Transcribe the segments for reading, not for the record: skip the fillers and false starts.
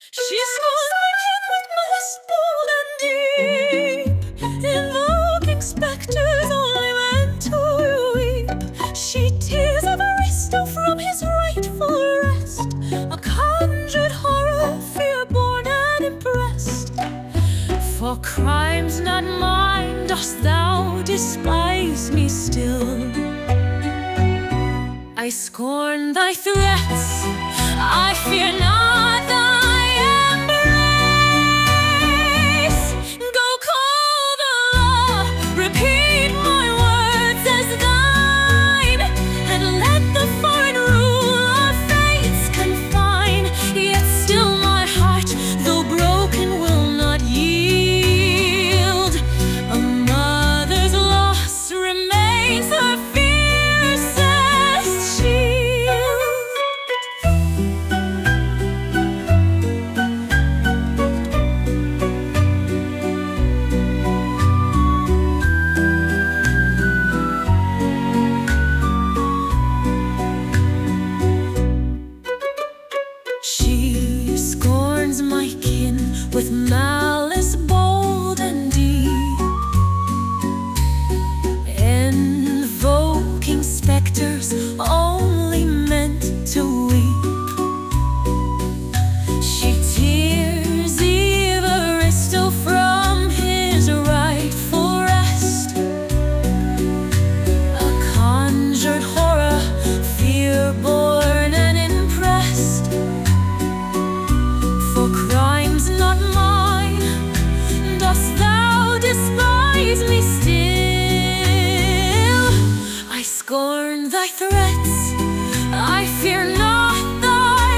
She schools my king with malice bold and deep, invoking specters only meant to weep. She tears Aristo from his rightful rest, a conjured horror, fear-born and impressed. For crimes not mine dost thou despise me still. I scorn thy threats, I fear not thy embrace. Go call the law, repeat my words as thine, and let the foreign rule of fates confine. Yet still my heart, though broken, will not yield. A mother's loss remains her fiercest shield. She scorns my kin with malice bold and deep, invoking specters only meant to weep. She tears Evaristo from his rightful rest, a conjured horror, fear-born and impressed. For crimes not mine dost thou despise me still. I scorn thy threats, I fear not thy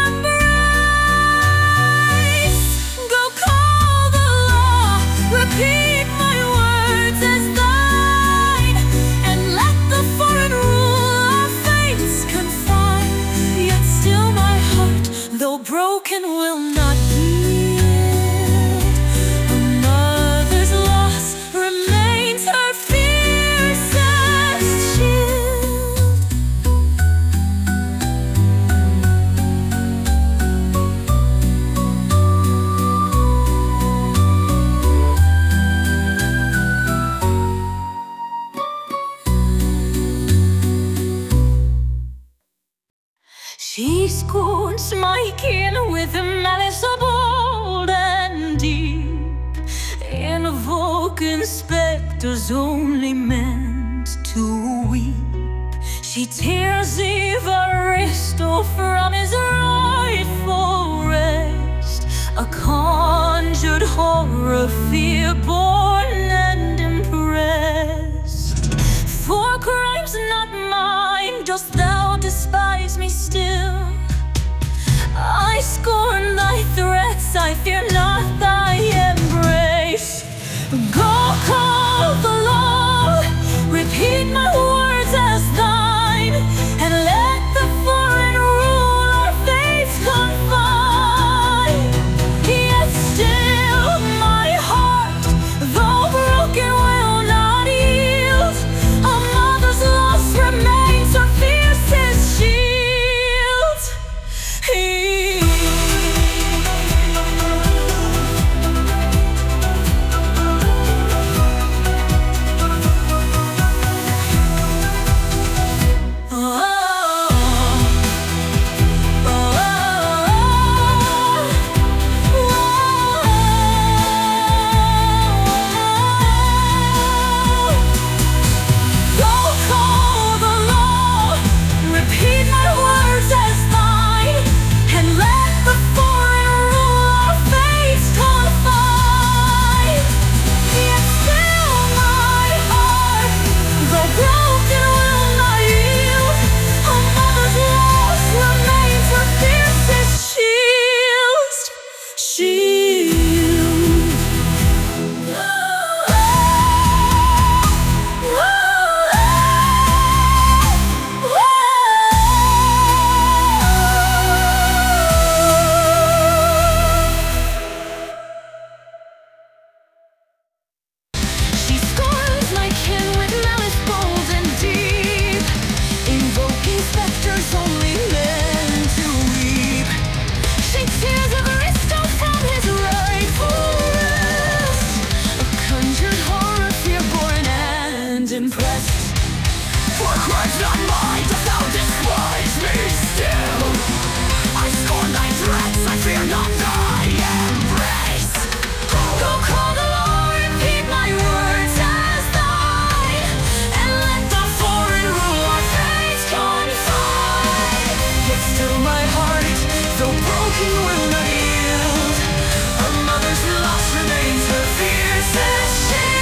embrace. Go call the law, repeat my words as thine, and let the foreign rule of fates confine. Yet still my heart, though broken, will not yield. A mother's loss remains her fiercest shield. She scorns my kin with a malice bold and deep, invoking specters only meant to weep. She tears Evaristo from his rightful rest, a conjured horror, fear-born and impressed. For crimes not mine dost thou despise me still. I scorn thy threats, I fear not thy embrace. Go call the law, repeat my words as thine, and let the foreign rule our fates confine. Yet still my heart, though broken, will not yield. A mother's loss remains her fiercest shield. not thy embrace. Go call the Lord, repeat my words as thine, and let the foreign rule our fates confine. Yet still my heart, though broken, will not yield. A mother's loss remains her fiercest shield.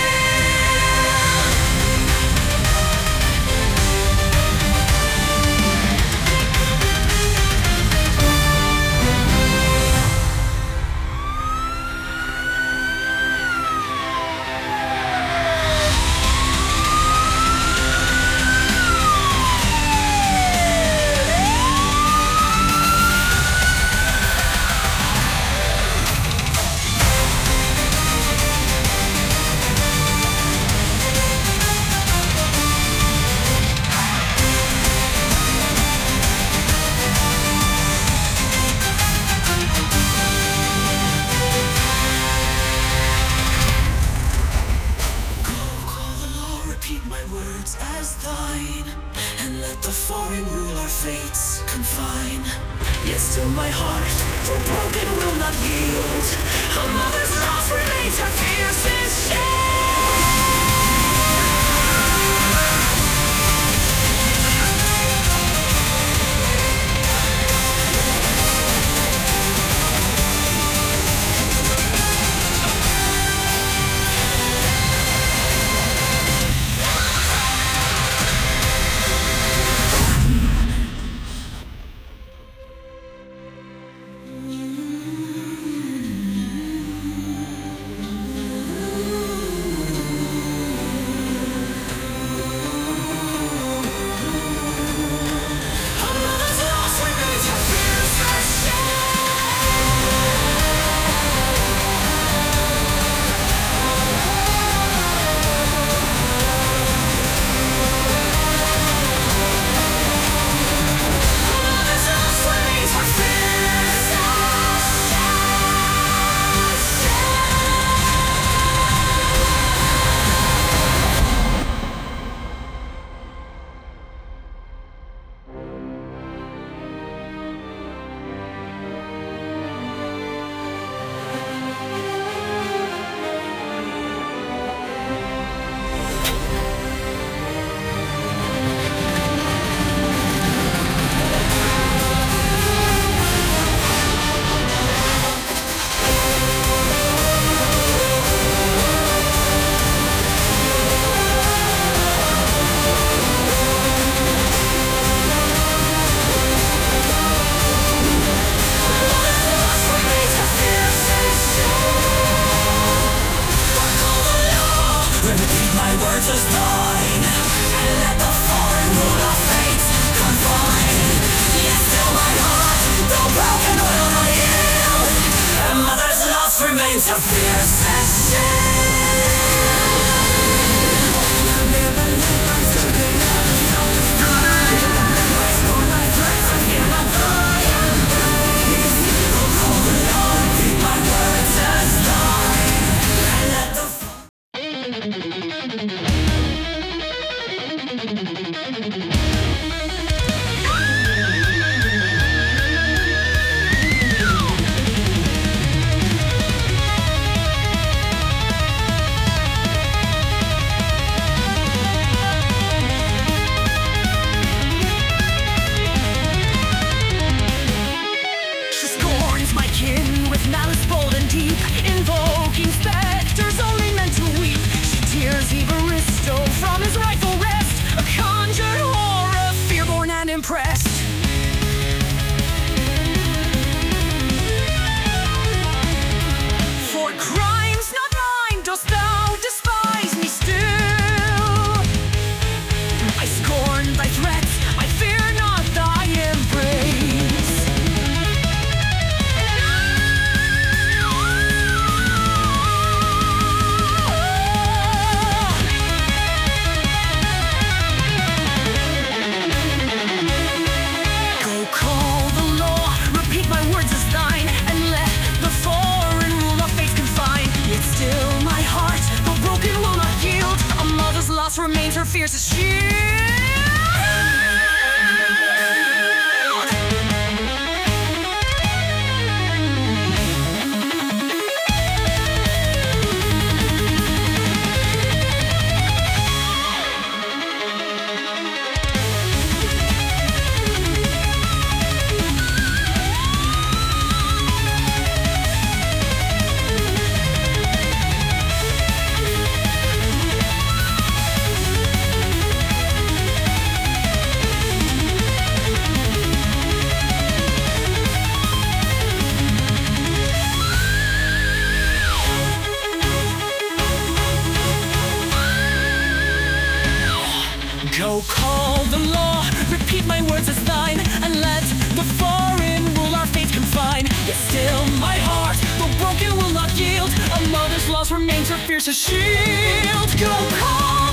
As thine, and let the foreign rule our fates confine. Yet still my heart, though broken, will not yield. A mother's loss remains her fiercest shield. As thine, and let the foreign rule our fates confine. Yet still my heart, though broken, will not yield. A mother's loss remains her fiercest shield. Impressed. For crimes not mine dost thou despise me still. I scorn thy threats, I fear not thy embrace. Remains her fiercest shield. Go call the law, repeat my words as thine, and let the foreign rule our faith confine. Yet still my heart, though broken, will not yield. A mother's loss remains her fiercest shield. Go call